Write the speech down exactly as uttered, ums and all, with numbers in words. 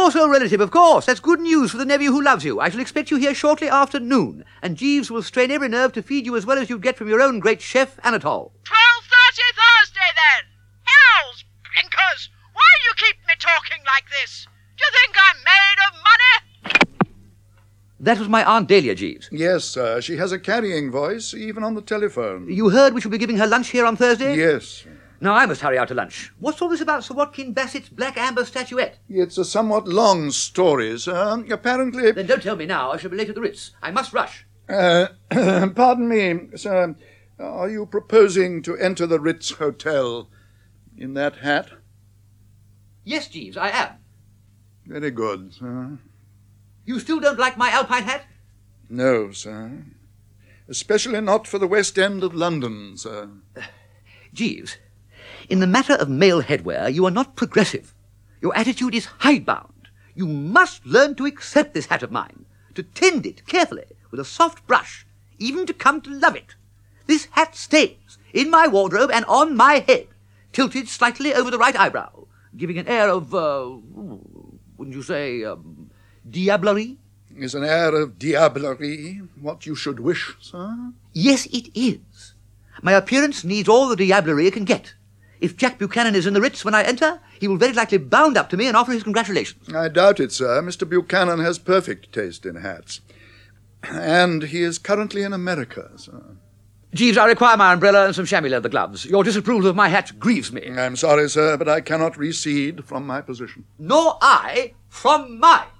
Your sole relative, of course. That's good news for the nephew who loves you. I shall expect you here shortly after noon, and Jeeves will strain every nerve to feed you as well as you'd get from your own great chef, Anatole. twelve thirty Thursday, then. Hell's blinkers! Why do you keep me talking like this? Do you think I'm made of money? That was my Aunt Dahlia, Jeeves. Yes, sir. She has a carrying voice, even on the telephone. You heard we shall be giving her lunch here on Thursday? Yes. Now I must hurry out to lunch. What's all this about Sir Watkin Bassett's black amber statuette? It's a somewhat long story, sir. Apparently... Then don't tell me now. I shall be late at the Ritz. I must rush. Uh, pardon me, sir. Are you proposing to enter the Ritz Hotel in that hat? Yes, Jeeves, I am. Very good, sir. You still don't like my alpine hat? No, sir. Especially not for the West End of London, sir. Uh, Jeeves, in the matter of male headwear, you are not progressive. Your attitude is hidebound. You must learn to accept this hat of mine, to tend it carefully with a soft brush, even to come to love it. This hat stays in my wardrobe and on my head, tilted slightly over the right eyebrow, giving an air of, uh, wouldn't you say, um, diablerie? Is an air of diablerie what you should wish, sir? Yes, it is. My appearance needs all the diablerie it can get. If Jack Buchanan is in the Ritz when I enter, he will very likely bound up to me and offer his congratulations. I doubt it, sir. Mister Buchanan has perfect taste in hats. And he is currently in America, sir. Jeeves, I require my umbrella and some chamois leather gloves. Your disapproval of my hat grieves me. I'm sorry, sir, but I cannot recede from my position. Nor I from mine.